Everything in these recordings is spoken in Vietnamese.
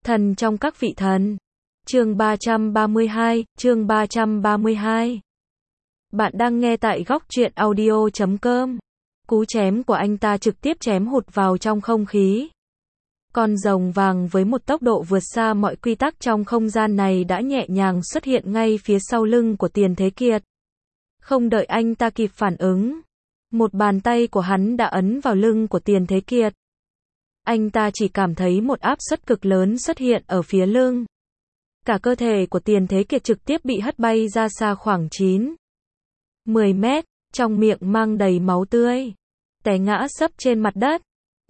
Thần trong các vị thần. Chương 332, chương 332. Bạn đang nghe tại góc truyện audio.com. Cú chém của anh ta trực tiếp chém hụt vào trong không khí. Con rồng vàng với một tốc độ vượt xa mọi quy tắc trong không gian này đã nhẹ nhàng xuất hiện ngay phía sau lưng của Tiền Thế Kiệt. Không đợi anh ta kịp phản ứng, một bàn tay của hắn đã ấn vào lưng của Tiền Thế Kiệt. Anh ta chỉ cảm thấy một áp suất cực lớn xuất hiện ở phía lưng. Cả cơ thể của Tiền Thế Kiệt trực tiếp bị hất bay ra xa khoảng 10 mét, trong miệng mang đầy máu tươi, té ngã sấp trên mặt đất.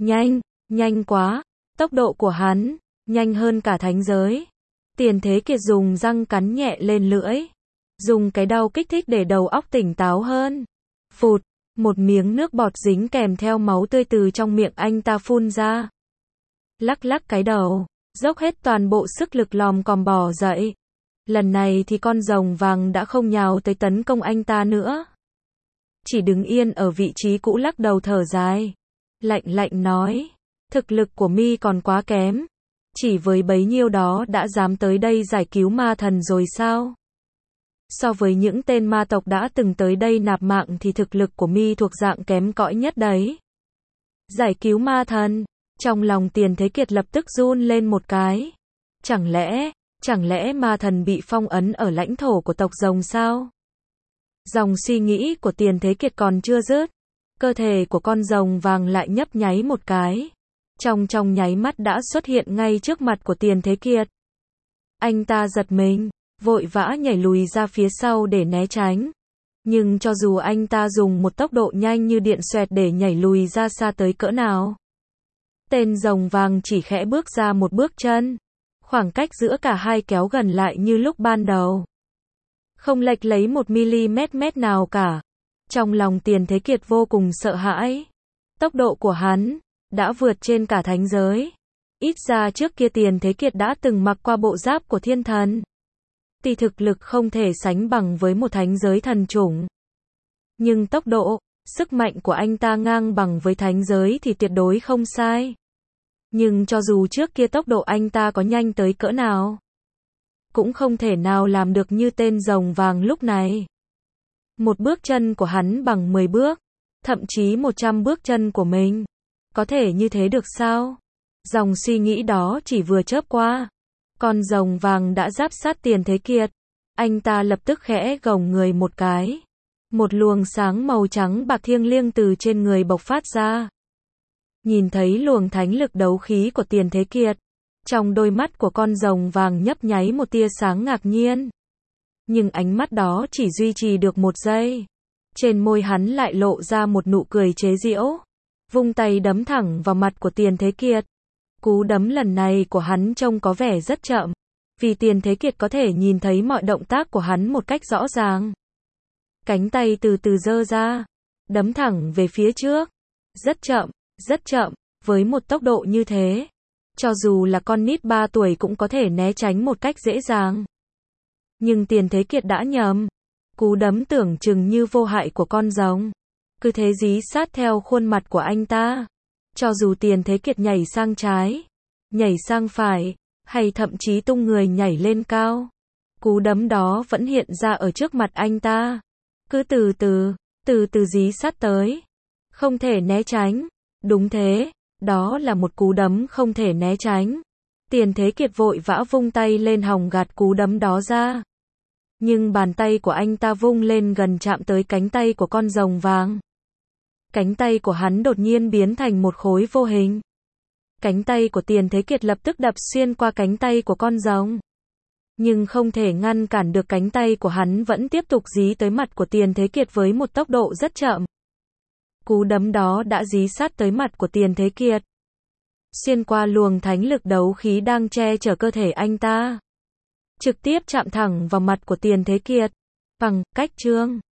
Nhanh quá, tốc độ của hắn, nhanh hơn cả thánh giới. Tiền Thế Kiệt dùng răng cắn nhẹ lên lưỡi, dùng cái đau kích thích để đầu óc tỉnh táo hơn. Phụt, một miếng nước bọt dính kèm theo máu tươi từ trong miệng anh ta phun ra. Lắc cái đầu, dốc hết toàn bộ sức lực lòm còm bò dậy. Lần này thì con rồng vàng đã không nhào tới tấn công anh ta nữa. Chỉ đứng yên ở vị trí cũ lắc đầu thở dài. Lạnh nói, thực lực của mi còn quá kém. Chỉ với bấy nhiêu đó đã dám tới đây giải cứu ma thần rồi sao? So với những tên ma tộc đã từng tới đây nạp mạng thì thực lực của mi thuộc dạng kém cỏi nhất đấy. Giải cứu ma thần, trong lòng Tiền Thế Kiệt lập tức run lên một cái. Chẳng lẽ ma thần bị phong ấn ở lãnh thổ của tộc rồng sao? Dòng suy nghĩ của Tiền Thế Kiệt còn chưa dứt, cơ thể của con rồng vàng lại nhấp nháy một cái. Trong nháy mắt đã xuất hiện ngay trước mặt của Tiền Thế Kiệt. Anh ta giật mình, vội vã nhảy lùi ra phía sau để né tránh. Nhưng cho dù anh ta dùng một tốc độ nhanh như điện xoẹt để nhảy lùi ra xa tới cỡ nào, tên rồng vàng chỉ khẽ bước ra một bước chân. Khoảng cách giữa cả hai kéo gần lại như lúc ban đầu. Không lệch lấy 1 mm nào cả. Trong lòng Tiền Thế Kiệt vô cùng sợ hãi. Tốc độ của hắn đã vượt trên cả thánh giới. Ít ra trước kia Tiền Thế Kiệt đã từng mặc qua bộ giáp của thiên thần. Tuy thực lực không thể sánh bằng với một thánh giới thần chủng, nhưng tốc độ, sức mạnh của anh ta ngang bằng với thánh giới thì tuyệt đối không sai. Nhưng cho dù trước kia tốc độ anh ta có nhanh tới cỡ nào, cũng không thể nào làm được như tên rồng vàng lúc này. Một bước chân của hắn bằng 10 bước, thậm chí 100 bước chân của mình. Có thể như thế được sao? Dòng suy nghĩ đó chỉ vừa chớp qua. Con rồng vàng đã giáp sát Tiền Thế Kiệt. Anh ta lập tức khẽ gồng người một cái. Một luồng sáng màu trắng bạc thiêng liêng từ trên người bộc phát ra. Nhìn thấy luồng thánh lực đấu khí của Tiền Thế Kiệt, trong đôi mắt của con rồng vàng nhấp nháy một tia sáng ngạc nhiên. Nhưng ánh mắt đó chỉ duy trì được một giây. Trên môi hắn lại lộ ra một nụ cười chế giễu. Vung tay đấm thẳng vào mặt của Tiền Thế Kiệt. Cú đấm lần này của hắn trông có vẻ rất chậm, vì Tiền Thế Kiệt có thể nhìn thấy mọi động tác của hắn một cách rõ ràng. Cánh tay từ từ giơ ra, đấm thẳng về phía trước. Rất chậm, với một tốc độ như thế. Cho dù là con nít 3 tuổi cũng có thể né tránh một cách dễ dàng. Nhưng Tiền Thế Kiệt đã nhầm. Cú đấm tưởng chừng như vô hại của con rồng cứ thế dí sát theo khuôn mặt của anh ta. Cho dù Tiền Thế Kiệt nhảy sang trái, nhảy sang phải, hay thậm chí tung người nhảy lên cao, cú đấm đó vẫn hiện ra ở trước mặt anh ta. Cứ từ từ dí sát tới. Không thể né tránh. Đúng thế, đó là một cú đấm không thể né tránh. Tiền Thế Kiệt vội vã vung tay lên hòng gạt cú đấm đó ra. Nhưng bàn tay của anh ta vung lên gần chạm tới cánh tay của con rồng vàng. Cánh tay của hắn đột nhiên biến thành một khối vô hình. Cánh tay của Tiền Thế Kiệt lập tức đập xuyên qua cánh tay của con rồng. Nhưng không thể ngăn cản được, cánh tay của hắn vẫn tiếp tục dí tới mặt của Tiền Thế Kiệt với một tốc độ rất chậm. Cú đấm đó đã dí sát tới mặt của Tiền Thế Kiệt, xuyên qua luồng thánh lực đấu khí đang che chở cơ thể anh ta, trực tiếp chạm thẳng vào mặt của Tiền Thế Kiệt. Bằng cách chương